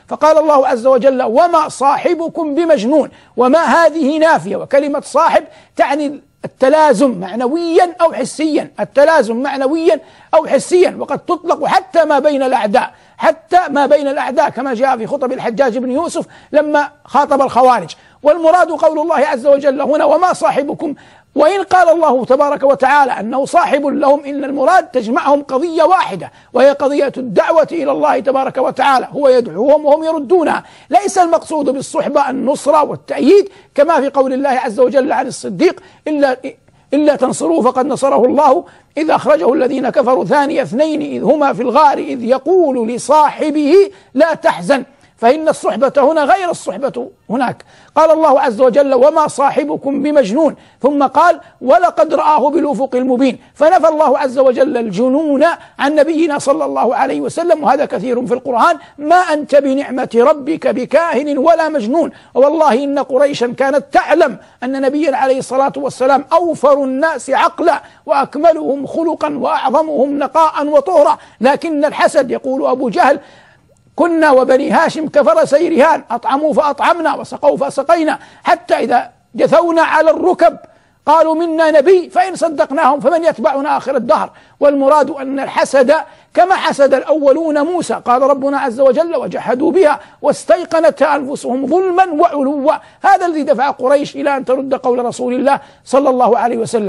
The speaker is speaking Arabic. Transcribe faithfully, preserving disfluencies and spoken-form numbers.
فقال الله عز وجل وما صاحبكم بمجنون، وما هذه نافية، وكلمة صاحب تعني التلازم معنويا أو حسيا، التلازم معنويا أو حسيا، وقد تطلق حتى ما بين الأعداء، حتى ما بين الأعداء كما جاء في خطب الحجاج بن يوسف لما خاطب الخوارج. والمراد قول الله عز وجل هنا وما صاحبكم، وإن قال الله تبارك وتعالى أنه صاحب لهم إن المراد تجمعهم قضية واحدة، وهي قضية الدعوة إلى الله تبارك وتعالى، هو يدعوهم وهم يردونها. ليس المقصود بالصحبة النصرة والتأييد كما في قول الله عز وجل عن الصديق إلا إلا تنصروه فقد نصره الله إذ أخرجه الذين كفروا ثاني اثنين إذ هما في الغار إذ يقول لصاحبه لا تحزن، فإن الصحبة هنا غير الصحبة هناك. قال الله عز وجل وما صاحبكم بمجنون، ثم قال ولقد رآه بالأفق المبين، فنفى الله عز وجل الجنون عن نبينا صلى الله عليه وسلم، وهذا كثير في القرآن. ما أنت بنعمة ربك بكاهن ولا مجنون. والله إن قريشا كانت تعلم أن نبينا عليه الصلاة والسلام أوفر الناس عقلا وأكملهم خلقا وأعظمهم نقاء وطهرا، لكن الحسد، يقول أبو جهل كنا وبني هاشم كفرسي رهان أطعموا فأطعمنا وسقوا فسقينا، حتى إذا جثونا على الركب قالوا منا نبي فإن صدقناهم فمن يتبعنا آخر الدهر. والمراد أن الحسد كما حسد الأولون موسى، قال ربنا عز وجل وجحدوا بها واستيقنتها أنفسهم ظلما وعلوا، هذا الذي دفع قريش إلى أن ترد قول رسول الله صلى الله عليه وسلم.